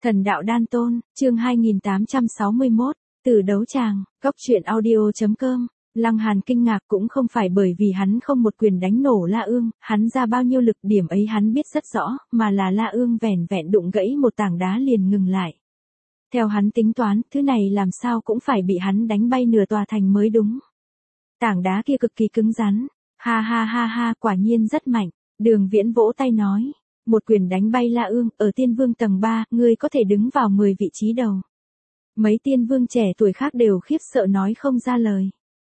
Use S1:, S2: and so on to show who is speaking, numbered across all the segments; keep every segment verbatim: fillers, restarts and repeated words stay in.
S1: Thần đạo đan tôn, chương hai nghìn tám trăm sáu mươi mốt, từ đấu tràng, góc truyện audio.com. Lăng Hàn kinh ngạc cũng không phải bởi vì hắn không một quyền đánh nổ La Ương, hắn ra bao nhiêu lực điểm ấy hắn biết rất rõ, mà là La Ương vẻn vẹn đụng gãy một tảng đá liền ngừng lại. Theo hắn tính toán, thứ này làm sao cũng phải bị hắn đánh bay nửa tòa thành mới đúng. Tảng đá kia cực kỳ cứng rắn, ha ha ha ha, quả nhiên rất mạnh. Đường Viễn vỗ tay nói, một quyền đánh bay La Ương, ở tiên vương tầng ba, ngươi có thể đứng vào mười vị trí đầu. Mấy tiên vương trẻ tuổi khác đều khiếp sợ nói không ra lời.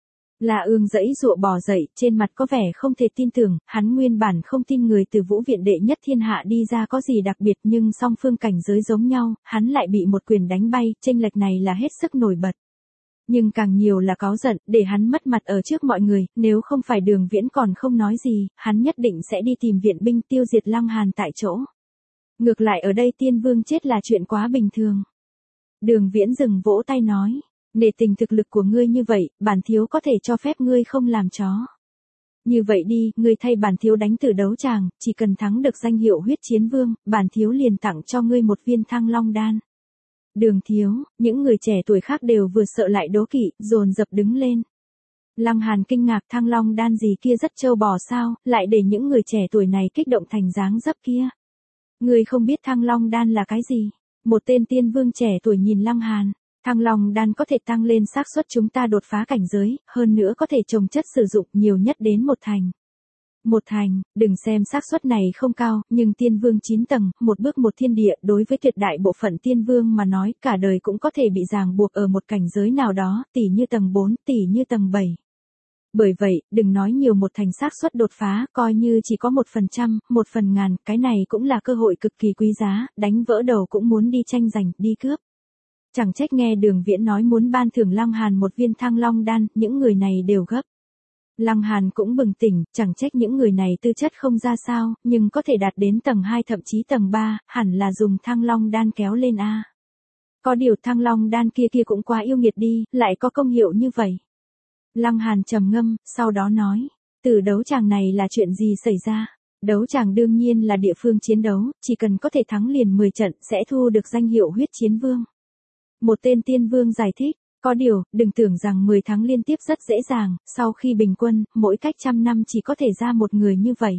S1: La Ương giãy giụa bò dậy, trên mặt có vẻ không thể tin tưởng, hắn nguyên bản không tin người từ Vũ viện đệ nhất thiên hạ đi ra có gì đặc biệt, nhưng song phương cảnh giới giống nhau, hắn lại bị một quyền đánh bay, chênh lệch này là hết sức nổi bật. Nhưng càng nhiều là cáu giận, để hắn mất mặt ở trước mọi người, nếu không phải Đường Viễn còn không nói gì, hắn nhất định sẽ đi tìm viện binh tiêu diệt Lăng Hàn tại chỗ. Ngược lại ở đây tiên vương chết là chuyện quá bình thường. Đường Viễn dừng vỗ tay nói, nể tình thực lực của ngươi như vậy, bản thiếu có thể cho phép ngươi không làm chó. Như vậy đi, ngươi thay bản thiếu đánh từ đấu tràng, chỉ cần thắng được danh hiệu huyết chiến vương, bản thiếu liền tặng cho ngươi một viên Thăng Long đan. Đường thiếu, những người trẻ tuổi khác đều vừa sợ lại đố kỵ, dồn dập đứng lên. Lăng Hàn kinh ngạc, Thăng Long đan gì kia rất trâu bò sao, lại để những người trẻ tuổi này kích động thành dáng dấp kia. Ngươi không biết Thăng Long đan là cái gì? Một tên tiên vương trẻ tuổi nhìn Lăng Hàn. Thăng Long đan có thể tăng lên xác suất chúng ta đột phá cảnh giới, hơn nữa có thể trồng chất sử dụng nhiều nhất đến một thành. Một thành, đừng xem xác suất này không cao, nhưng tiên vương chín tầng, một bước một thiên địa, đối với tuyệt đại bộ phận tiên vương mà nói, cả đời cũng có thể bị ràng buộc ở một cảnh giới nào đó, tỉ như tầng bốn, tỉ như tầng bảy. Bởi vậy, đừng nói nhiều một thành xác suất đột phá, coi như chỉ có một phần trăm, một phần ngàn, cái này cũng là cơ hội cực kỳ quý giá, đánh vỡ đầu cũng muốn đi tranh giành, đi cướp. Chẳng trách nghe Đường Viễn nói muốn ban thưởng Lăng Hàn một viên Thăng Long đan, những người này đều gấp. Lăng Hàn cũng bừng tỉnh, chẳng trách những người này tư chất không ra sao, nhưng có thể đạt đến tầng hai thậm chí tầng ba, hẳn là dùng Thăng Long đan kéo lên a. Có điều Thăng Long đan kia kia cũng quá yêu nghiệt đi, lại có công hiệu như vậy. Lăng Hàn trầm ngâm, sau đó nói, từ đấu tràng này là chuyện gì xảy ra? Đấu tràng đương nhiên là địa phương chiến đấu, chỉ cần có thể thắng liền mười trận sẽ thu được danh hiệu huyết chiến vương. Một tên tiên vương giải thích, có điều, đừng tưởng rằng mười tháng liên tiếp rất dễ dàng, sau khi bình quân, mỗi cách trăm năm chỉ có thể ra một người như vậy.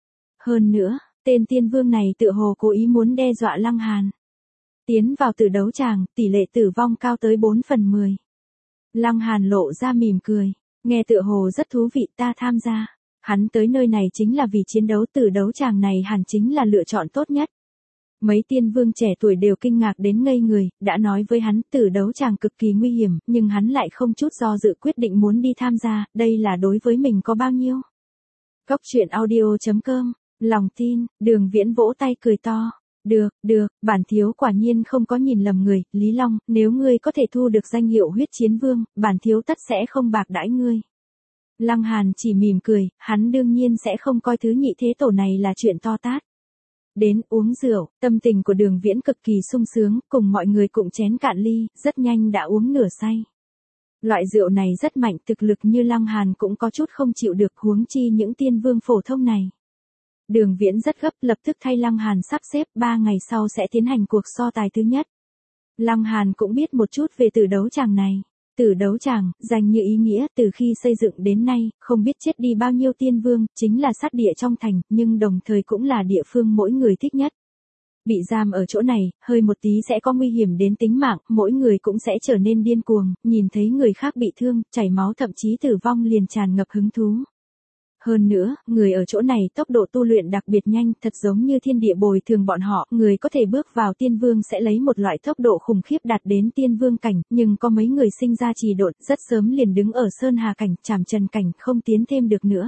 S1: Hơn nữa, tên tiên vương này tựa hồ cố ý muốn đe dọa Lăng Hàn. Tiến vào từ đấu tràng, tỷ lệ tử vong cao tới bốn phần mười. Lăng Hàn lộ ra mỉm cười, nghe tựa hồ rất thú vị, ta tham gia. Hắn tới nơi này chính là vì chiến đấu, từ đấu tràng này hẳn chính là lựa chọn tốt nhất. Mấy tiên vương trẻ tuổi đều kinh ngạc đến ngây người, đã nói với hắn tử đấu tràng cực kỳ nguy hiểm, nhưng hắn lại không chút do dự quyết định muốn đi tham gia, đây là đối với mình có bao nhiêu. Góc truyện audio.com, lòng tin, Đường Viễn vỗ tay cười to. Được, được, bản thiếu quả nhiên không có nhìn lầm người, Lý Long, nếu ngươi có thể thu được danh hiệu huyết chiến vương, bản thiếu tất sẽ không bạc đãi ngươi. Lăng Hàn chỉ mỉm cười, hắn đương nhiên sẽ không coi thứ nhị thế tổ này là chuyện to tát. Đến uống rượu, tâm tình của Đường Viễn cực kỳ sung sướng, cùng mọi người cụng chén cạn ly, rất nhanh đã uống nửa say. Loại rượu này rất mạnh, thực lực như Lăng Hàn cũng có chút không chịu được, huống chi những tiên vương phổ thông này. Đường Viễn rất gấp, lập tức thay Lăng Hàn sắp xếp, ba ngày sau sẽ tiến hành cuộc so tài thứ nhất. Lăng Hàn cũng biết một chút về từ đấu tràng này. Từ đấu tràng, danh như ý nghĩa, từ khi xây dựng đến nay, không biết chết đi bao nhiêu tiên vương, chính là sát địa trong thành, nhưng đồng thời cũng là địa phương mỗi người thích nhất. Bị giam ở chỗ này, hơi một tí sẽ có nguy hiểm đến tính mạng, mỗi người cũng sẽ trở nên điên cuồng, nhìn thấy người khác bị thương, chảy máu thậm chí tử vong liền tràn ngập hứng thú. Hơn nữa, người ở chỗ này tốc độ tu luyện đặc biệt nhanh, thật giống như thiên địa bồi thường bọn họ, người có thể bước vào tiên vương sẽ lấy một loại tốc độ khủng khiếp đạt đến tiên vương cảnh, nhưng có mấy người sinh ra trì độn, rất sớm liền đứng ở sơn hà cảnh, trảm trần cảnh, không tiến thêm được nữa.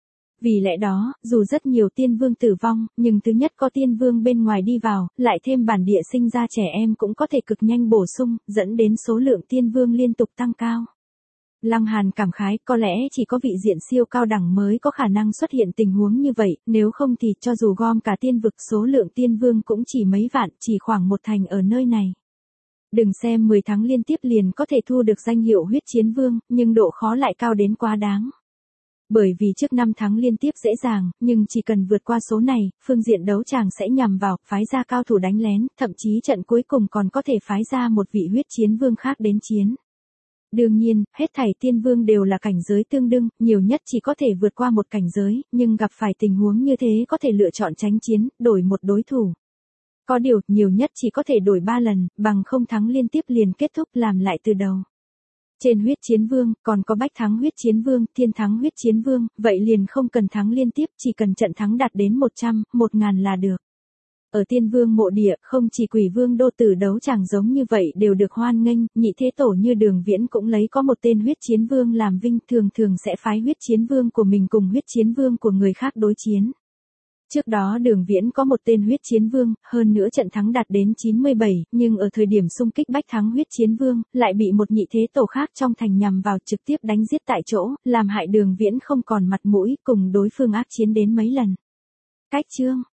S1: Vì lẽ đó, dù rất nhiều tiên vương tử vong, nhưng thứ nhất có tiên vương bên ngoài đi vào, lại thêm bản địa sinh ra trẻ em cũng có thể cực nhanh bổ sung, dẫn đến số lượng tiên vương liên tục tăng cao. Lăng Hàn cảm khái, có lẽ chỉ có vị diện siêu cao đẳng mới có khả năng xuất hiện tình huống như vậy, nếu không thì cho dù gom cả tiên vực số lượng tiên vương cũng chỉ mấy vạn, chỉ khoảng một thành ở nơi này. Đừng xem mười tháng liên tiếp liền có thể thu được danh hiệu huyết chiến vương, nhưng độ khó lại cao đến quá đáng. Bởi vì trước năm thắng liên tiếp dễ dàng, nhưng chỉ cần vượt qua số này, phương diện đấu tràng sẽ nhằm vào, phái ra cao thủ đánh lén, thậm chí trận cuối cùng còn có thể phái ra một vị huyết chiến vương khác đến chiến. Đương nhiên, hết thảy tiên vương đều là cảnh giới tương đương, nhiều nhất chỉ có thể vượt qua một cảnh giới, nhưng gặp phải tình huống như thế có thể lựa chọn tránh chiến, đổi một đối thủ. Có điều, nhiều nhất chỉ có thể đổi ba lần, bằng không thắng liên tiếp liền kết thúc làm lại từ đầu. Trên huyết chiến vương, còn có bách thắng huyết chiến vương, thiên thắng huyết chiến vương, vậy liền không cần thắng liên tiếp, chỉ cần trận thắng đạt đến một trăm, một ngàn là được. Ở tiên vương mộ địa, không chỉ quỷ vương đô tử đấu chẳng giống như vậy đều được hoan nghênh, nhị thế tổ như Đường Viễn cũng lấy có một tên huyết chiến vương làm vinh, thường thường sẽ phái huyết chiến vương của mình cùng huyết chiến vương của người khác đối chiến. Trước đó Đường Viễn có một tên huyết chiến vương, hơn nữa trận thắng đạt đến chín mươi bảy, nhưng ở thời điểm xung kích bách thắng huyết chiến vương, lại bị một nhị thế tổ khác trong thành nhằm vào trực tiếp đánh giết tại chỗ, làm hại Đường Viễn không còn mặt mũi cùng đối phương ác chiến đến mấy lần. Cách chương